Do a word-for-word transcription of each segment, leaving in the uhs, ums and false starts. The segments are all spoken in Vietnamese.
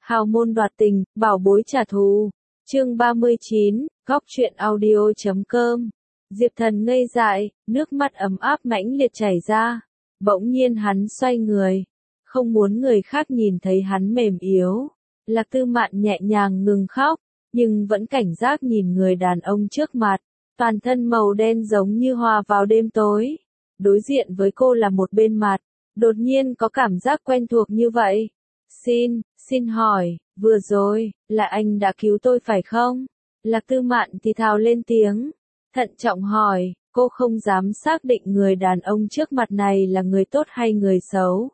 Hào môn đoạt tình, bảo bối trả thù. Chương ba mươi chín, góc truyện audio chấm com. Diệp Thần ngây dại, nước mắt ấm áp mãnh liệt chảy ra. Bỗng nhiên hắn xoay người, không muốn người khác nhìn thấy hắn mềm yếu. Lạc Tư Mạn nhẹ nhàng ngừng khóc, nhưng vẫn cảnh giác nhìn người đàn ông trước mặt. Toàn thân màu đen giống như hòa vào đêm tối. Đối diện với cô là một bên mặt, đột nhiên có cảm giác quen thuộc như vậy. Xin, xin hỏi, vừa rồi, là anh đã cứu tôi phải không? Lạc Tư Mạn thì thào lên tiếng, thận trọng hỏi, cô không dám xác định người đàn ông trước mặt này là người tốt hay người xấu.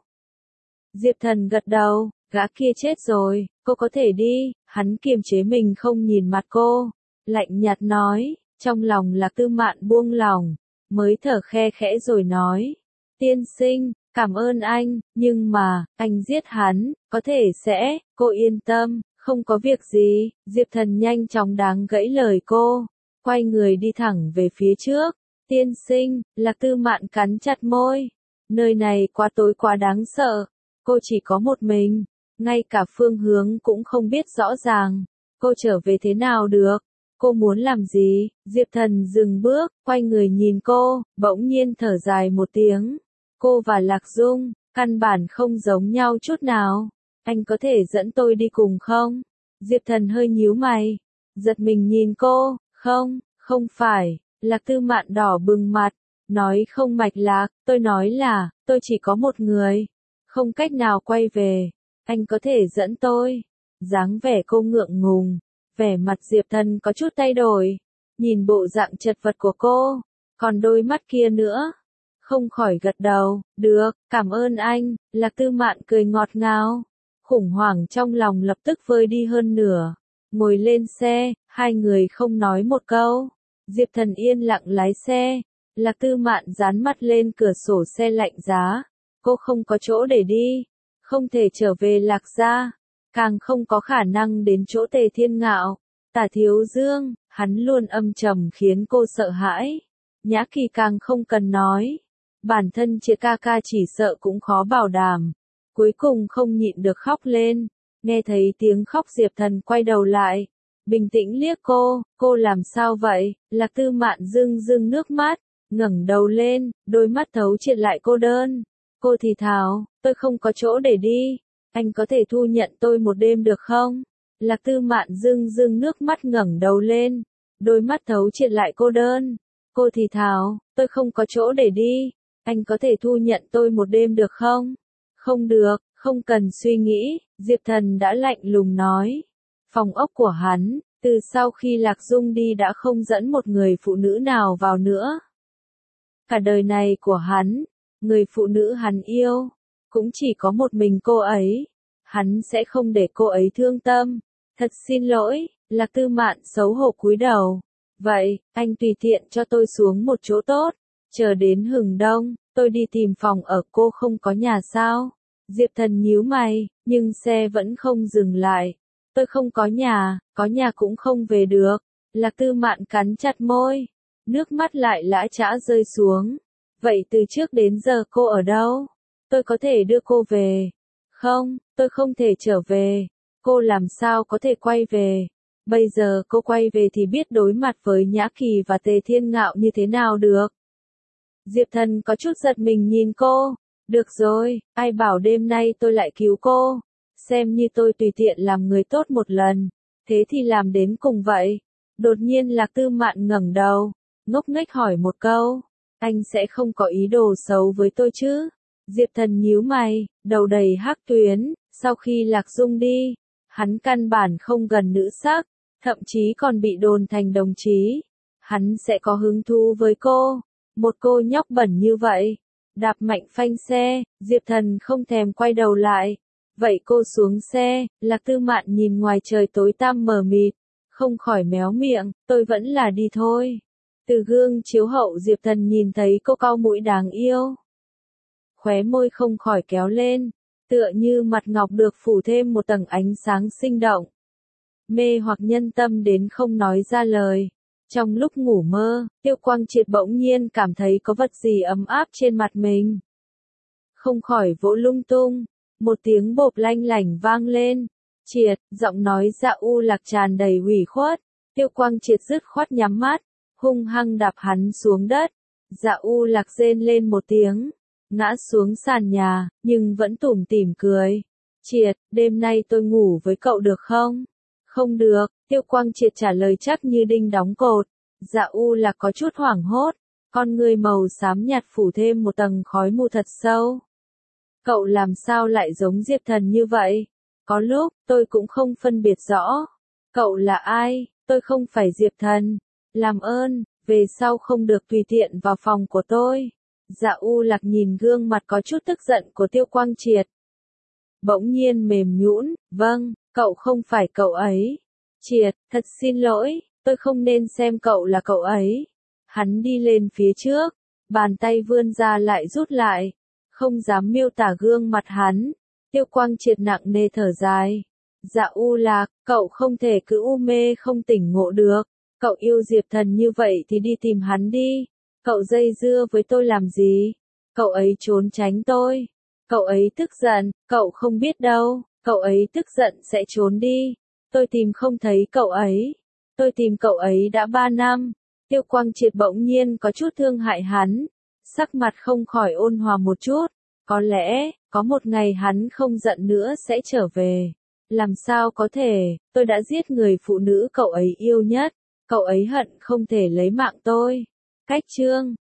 Diệp Thần gật đầu, gã kia chết rồi, cô có thể đi, hắn kiềm chế mình không nhìn mặt cô, lạnh nhạt nói, trong lòng Lạc Tư Mạn buông lòng, mới thở khe khẽ rồi nói, tiên sinh, cảm ơn anh, nhưng mà, anh giết hắn, có thể sẽ, cô yên tâm, không có việc gì. Diệp Thần nhanh chóng đáng gãy lời cô, quay người đi thẳng về phía trước. Tiên sinh, Lạc Tư Mạn cắn chặt môi, nơi này quá tối quá đáng sợ, cô chỉ có một mình, ngay cả phương hướng cũng không biết rõ ràng, cô trở về thế nào được, cô muốn làm gì? Diệp Thần dừng bước, quay người nhìn cô, bỗng nhiên thở dài một tiếng. Cô và Lạc Dung, căn bản không giống nhau chút nào. Anh có thể dẫn tôi đi cùng không? Diệp Thần hơi nhíu mày, giật mình nhìn cô, không, không phải. Lạc Tư Mạn đỏ bừng mặt, nói không mạch lạc, tôi nói là, tôi chỉ có một người, không cách nào quay về. Anh có thể dẫn tôi. Dáng vẻ cô ngượng ngùng, vẻ mặt Diệp Thần có chút thay đổi, nhìn bộ dạng chật vật của cô, còn đôi mắt kia nữa. Không khỏi gật đầu, được, cảm ơn anh. Lạc Tư Mạn cười ngọt ngào, khủng hoảng trong lòng lập tức vơi đi hơn nửa. Ngồi lên xe, hai người không nói một câu. Diệp Thần yên lặng lái xe, Lạc Tư Mạn dán mặt lên cửa sổ xe lạnh giá. Cô không có chỗ để đi, không thể trở về Lạc gia, càng không có khả năng đến chỗ Tề Thiên Ngạo. Tả Thiếu Dương, hắn luôn âm trầm khiến cô sợ hãi. Nhã Kỳ càng không cần nói. Bản thân Triệt ca ca chỉ sợ cũng khó bảo đảm. Cuối cùng không nhịn được khóc lên. Nghe thấy tiếng khóc Diệp Thần quay đầu lại, bình tĩnh liếc cô, cô làm sao vậy? Lạc Tư Mạn rưng rưng nước mắt, ngẩng đầu lên, đôi mắt thấu triệt lại cô đơn. Cô thì thào, tôi không có chỗ để đi, anh có thể thu nhận tôi một đêm được không? Lạc Tư Mạn rưng rưng nước mắt ngẩng đầu lên, đôi mắt thấu triệt lại cô đơn. Cô thì thào, tôi không có chỗ để đi, anh có thể thu nhận tôi một đêm được không? Không được, không cần suy nghĩ, Diệp Thần đã lạnh lùng nói. Phòng ốc của hắn, từ sau khi Lạc Dung đi đã không dẫn một người phụ nữ nào vào nữa. Cả đời này của hắn, người phụ nữ hắn yêu, cũng chỉ có một mình cô ấy. Hắn sẽ không để cô ấy thương tâm. Thật xin lỗi. Lạc Tư Mạn xấu hổ cúi đầu. Vậy, anh tùy tiện cho tôi xuống một chỗ tốt. Chờ đến hừng đông, tôi đi tìm phòng ở. Cô không có nhà sao? Diệp Thần nhíu mày, nhưng xe vẫn không dừng lại. Tôi không có nhà, có nhà cũng không về được. Lạc Tư Mạn cắn chặt môi, nước mắt lại lã chã rơi xuống. Vậy từ trước đến giờ cô ở đâu? Tôi có thể đưa cô về. Không, tôi không thể trở về. Cô làm sao có thể quay về? Bây giờ cô quay về thì biết đối mặt với Nhã Kỳ và Tề Thiên Ngạo như thế nào được? Diệp Thần có chút giật mình nhìn cô. Được rồi, ai bảo đêm nay tôi lại cứu cô? Xem như tôi tùy tiện làm người tốt một lần. Thế thì làm đến cùng vậy. Đột nhiên Lạc Tư Mạn ngẩng đầu, ngốc nghếch hỏi một câu. Anh sẽ không có ý đồ xấu với tôi chứ? Diệp Thần nhíu mày, đầu đầy hắc tuyến. Sau khi Lạc Dung đi, hắn căn bản không gần nữ sắc, thậm chí còn bị đồn thành đồng chí. Hắn sẽ có hứng thú với cô, một cô nhóc bẩn như vậy. Đạp mạnh phanh xe, Diệp Thần không thèm quay đầu lại. Vậy cô xuống xe. Lạc Tư Mạn nhìn ngoài trời tối tăm mờ mịt, không khỏi méo miệng, tôi vẫn là đi thôi. Từ gương chiếu hậu Diệp Thần nhìn thấy cô cau mũi đáng yêu. Khóe môi không khỏi kéo lên, tựa như mặt ngọc được phủ thêm một tầng ánh sáng sinh động. Mê hoặc nhân tâm đến không nói ra lời. Trong lúc ngủ mơ, Tiêu Quang Triệt bỗng nhiên cảm thấy có vật gì ấm áp trên mặt mình. Không khỏi vỗ lung tung, một tiếng bộp lanh lảnh vang lên. Triệt, giọng nói Dạ U Lạc tràn đầy ủy khuất. Tiêu Quang Triệt dứt khoát nhắm mắt, hung hăng đạp hắn xuống đất. Dạ U Lạc rên lên một tiếng, ngã xuống sàn nhà, nhưng vẫn tủm tỉm cười. Triệt, đêm nay tôi ngủ với cậu được không? Không được, Tiêu Quang Triệt trả lời chắc như đinh đóng cột. Dạ U Lạc có chút hoảng hốt, con người màu xám nhạt phủ thêm một tầng khói mù thật sâu. Cậu làm sao lại giống Diệp Thần như vậy? Có lúc, tôi cũng không phân biệt rõ. Cậu là ai? Tôi không phải Diệp Thần. Làm ơn, về sau không được tùy tiện vào phòng của tôi. Dạ U Lạc nhìn gương mặt có chút tức giận của Tiêu Quang Triệt. Bỗng nhiên mềm nhũn, vâng, cậu không phải cậu ấy. Triệt, thật xin lỗi, tôi không nên xem cậu là cậu ấy. Hắn đi lên phía trước, bàn tay vươn ra lại rút lại, không dám miêu tả gương mặt hắn. Tiêu Quang Triệt nặng nề thở dài. Dạ U Lạc, cậu không thể cứ u mê không tỉnh ngộ được. Cậu yêu Diệp Thần như vậy thì đi tìm hắn đi. Cậu dây dưa với tôi làm gì? Cậu ấy trốn tránh tôi. Cậu ấy tức giận, cậu không biết đâu. Cậu ấy tức giận sẽ trốn đi. Tôi tìm không thấy cậu ấy. Tôi tìm cậu ấy đã ba năm. Tiêu Quang Triệt bỗng nhiên có chút thương hại hắn. Sắc mặt không khỏi ôn hòa một chút. Có lẽ, có một ngày hắn không giận nữa sẽ trở về. Làm sao có thể, tôi đã giết người phụ nữ cậu ấy yêu nhất. Cậu ấy hận không thể lấy mạng tôi. Cách chương